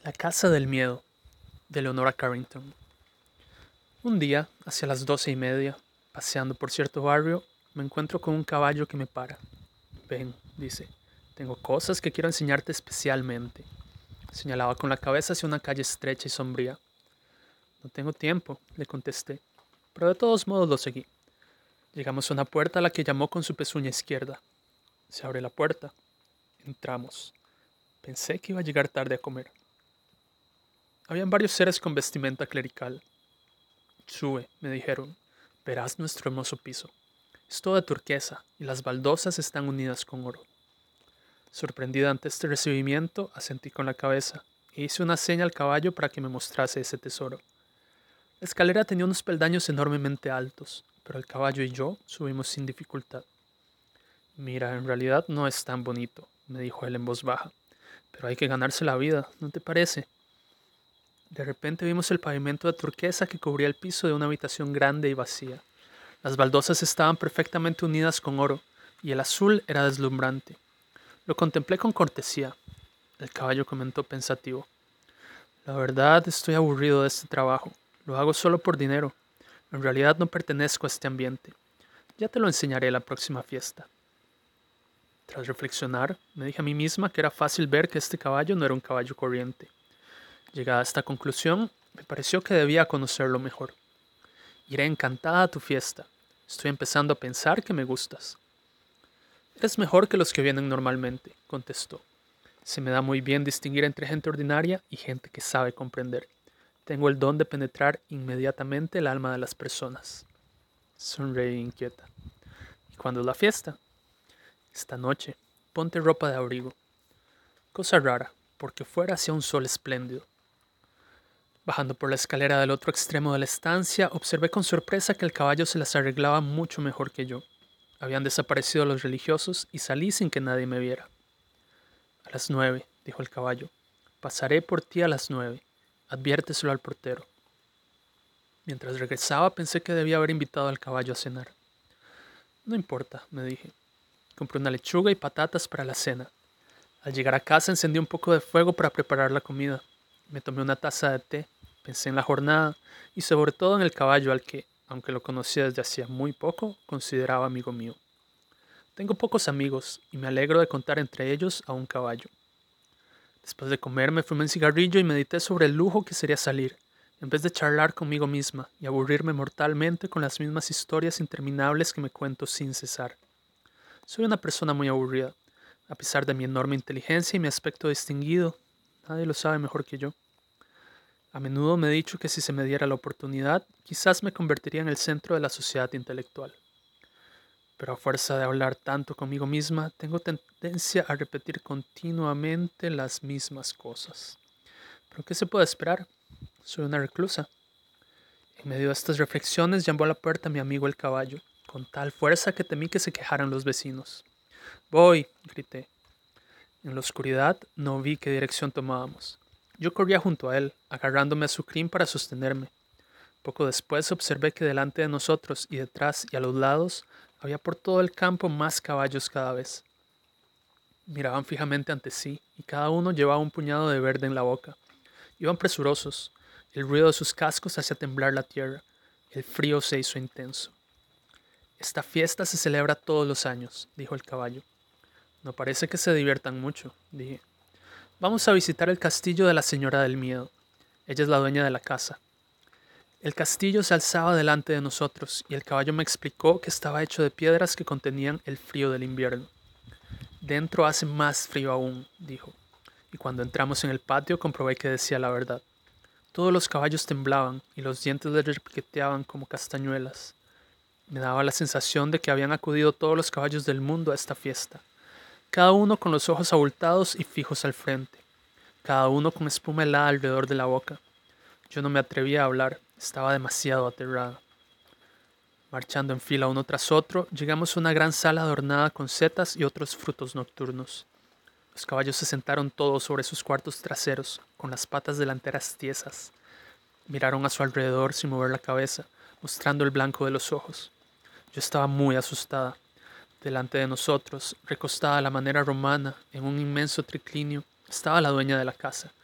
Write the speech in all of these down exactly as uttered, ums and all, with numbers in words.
La casa del miedo, de Leonora Carrington. Un día, hacia las doce y media, paseando por cierto barrio, me encuentro con un caballo que me para. Ven, dice, tengo cosas que quiero enseñarte especialmente. Señalaba con la cabeza hacia una calle estrecha y sombría. No tengo tiempo, le contesté, pero de todos modos lo seguí. Llegamos a una puerta a la que llamó con su pezuña izquierda. Se abre la puerta. Entramos. Pensé que iba a llegar tarde a comer. Habían varios seres con vestimenta clerical. Sube, me dijeron, verás nuestro hermoso piso. Es toda turquesa y las baldosas están unidas con oro. Sorprendida ante este recibimiento, asentí con la cabeza e hice una seña al caballo para que me mostrase ese tesoro. La escalera tenía unos peldaños enormemente altos, pero el caballo y yo subimos sin dificultad. Mira, en realidad no es tan bonito, me dijo él en voz baja, pero hay que ganarse la vida, ¿no te parece? De repente vimos el pavimento de turquesa que cubría el piso de una habitación grande y vacía. Las baldosas estaban perfectamente unidas con oro, y el azul era deslumbrante. Lo contemplé con cortesía. El caballo comentó pensativo. La verdad, estoy aburrido de este trabajo. Lo hago solo por dinero. En realidad no pertenezco a este ambiente. Ya te lo enseñaré la próxima fiesta. Tras reflexionar, me dije a mí misma que era fácil ver que este caballo no era un caballo corriente. Llegada a esta conclusión, me pareció que debía conocerlo mejor. Iré encantada a tu fiesta. Estoy empezando a pensar que me gustas. Eres mejor que los que vienen normalmente, contestó. Se me da muy bien distinguir entre gente ordinaria y gente que sabe comprender. Tengo el don de penetrar inmediatamente el alma de las personas. Sonreí inquieta. ¿Y cuándo es la fiesta? Esta noche. Ponte ropa de abrigo. Cosa rara, porque fuera hacía un sol espléndido. Bajando por la escalera del otro extremo de la estancia, observé con sorpresa que el caballo se las arreglaba mucho mejor que yo. Habían desaparecido los religiosos y salí sin que nadie me viera. A las nueve, dijo el caballo. Pasaré por ti a las nueve. Adviérteselo al portero. Mientras regresaba pensé que debía haber invitado al caballo a cenar. No importa, me dije. Compré una lechuga y patatas para la cena. Al llegar a casa encendí un poco de fuego para preparar la comida. Me tomé una taza de té. Pensé en la jornada y sobre todo en el caballo al que, aunque lo conocía desde hacía muy poco, consideraba amigo mío. Tengo pocos amigos y me alegro de contar entre ellos a un caballo. Después de comer me fumé un cigarrillo y medité sobre el lujo que sería salir, en vez de charlar conmigo misma y aburrirme mortalmente con las mismas historias interminables que me cuento sin cesar. Soy una persona muy aburrida, a pesar de mi enorme inteligencia y mi aspecto distinguido. Nadie lo sabe mejor que yo. A menudo me he dicho que si se me diera la oportunidad, quizás me convertiría en el centro de la sociedad intelectual. Pero a fuerza de hablar tanto conmigo misma, tengo tendencia a repetir continuamente las mismas cosas. ¿Pero qué se puede esperar? Soy una reclusa. En medio de estas reflexiones llamó a la puerta mi amigo el caballo, con tal fuerza que temí que se quejaran los vecinos. Voy, grité. En la oscuridad no vi qué dirección tomábamos. Yo corría junto a él, agarrándome a su crin para sostenerme. Poco después observé que delante de nosotros y detrás y a los lados había por todo el campo más caballos cada vez. Miraban fijamente ante sí y cada uno llevaba un puñado de verde en la boca. Iban presurosos. El ruido de sus cascos hacía temblar la tierra. El frío se hizo intenso. Esta fiesta se celebra todos los años, dijo el caballo. No parece que se diviertan mucho, dije. Vamos a visitar el castillo de la señora del miedo. Ella es la dueña de la casa. El castillo se alzaba delante de nosotros y el caballo me explicó que estaba hecho de piedras que contenían el frío del invierno. Dentro hace más frío aún, dijo, y cuando entramos en el patio comprobé que decía la verdad. Todos los caballos temblaban y los dientes les repiqueteaban como castañuelas. Me daba la sensación de que habían acudido todos los caballos del mundo a esta fiesta, cada uno con los ojos abultados y fijos al frente, cada uno con espuma helada alrededor de la boca. Yo no me atrevía a hablar, estaba demasiado aterrada. Marchando en fila uno tras otro, llegamos a una gran sala adornada con setas y otros frutos nocturnos. Los caballos se sentaron todos sobre sus cuartos traseros, con las patas delanteras tiesas. Miraron a su alrededor sin mover la cabeza, mostrando el blanco de los ojos. Yo estaba muy asustada. Delante de nosotros, recostada a la manera romana, en un inmenso triclinio, estaba la dueña de la casa,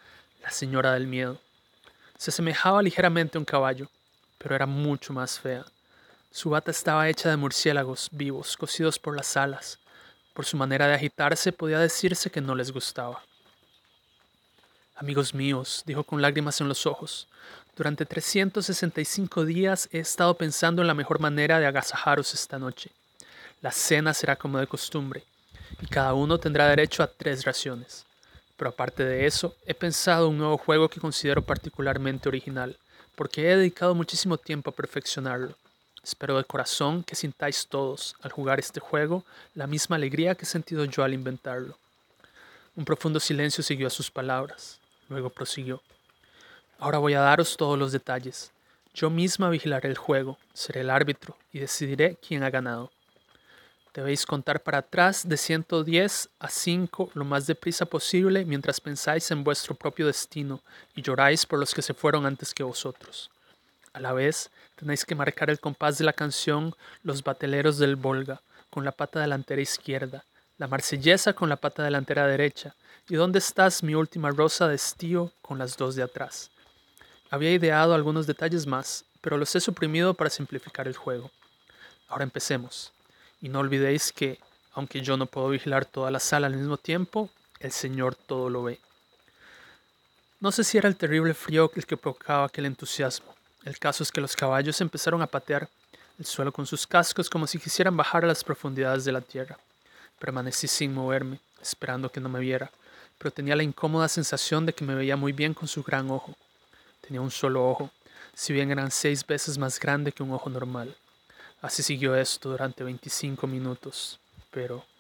la señora del miedo. Se asemejaba ligeramente a un caballo, pero era mucho más fea. Su bata estaba hecha de murciélagos vivos, cosidos por las alas. Por su manera de agitarse podía decirse que no les gustaba. Amigos míos, dijo con lágrimas en los ojos, durante trescientos sesenta y cinco días he estado pensando en la mejor manera de agasajaros esta noche. La cena será como de costumbre, y cada uno tendrá derecho a tres raciones. Pero aparte de eso, he pensado un nuevo juego que considero particularmente original, porque he dedicado muchísimo tiempo a perfeccionarlo. Espero de corazón que sintáis todos, al jugar este juego, la misma alegría que he sentido yo al inventarlo. Un profundo silencio siguió a sus palabras. Luego prosiguió. Ahora voy a daros todos los detalles. Yo misma vigilaré el juego, seré el árbitro y decidiré quién ha ganado. Debéis contar para atrás de ciento diez a cinco lo más deprisa posible mientras pensáis en vuestro propio destino y lloráis por los que se fueron antes que vosotros. A la vez, tenéis que marcar el compás de la canción Los Bateleros del Volga con la pata delantera izquierda, la Marsellesa con la pata delantera derecha y ¿Dónde estás, mi última rosa de estío con las dos de atrás? Había ideado algunos detalles más, pero los he suprimido para simplificar el juego. Ahora empecemos. Y no olvidéis que, aunque yo no puedo vigilar toda la sala al mismo tiempo, el Señor todo lo ve. No sé si era el terrible frío el que provocaba aquel entusiasmo. El caso es que los caballos empezaron a patear el suelo con sus cascos como si quisieran bajar a las profundidades de la tierra. Permanecí sin moverme, esperando que no me viera, pero tenía la incómoda sensación de que me veía muy bien con su gran ojo. Tenía un solo ojo, si bien eran seis veces más grande que un ojo normal. Así siguió esto durante veinticinco minutos, pero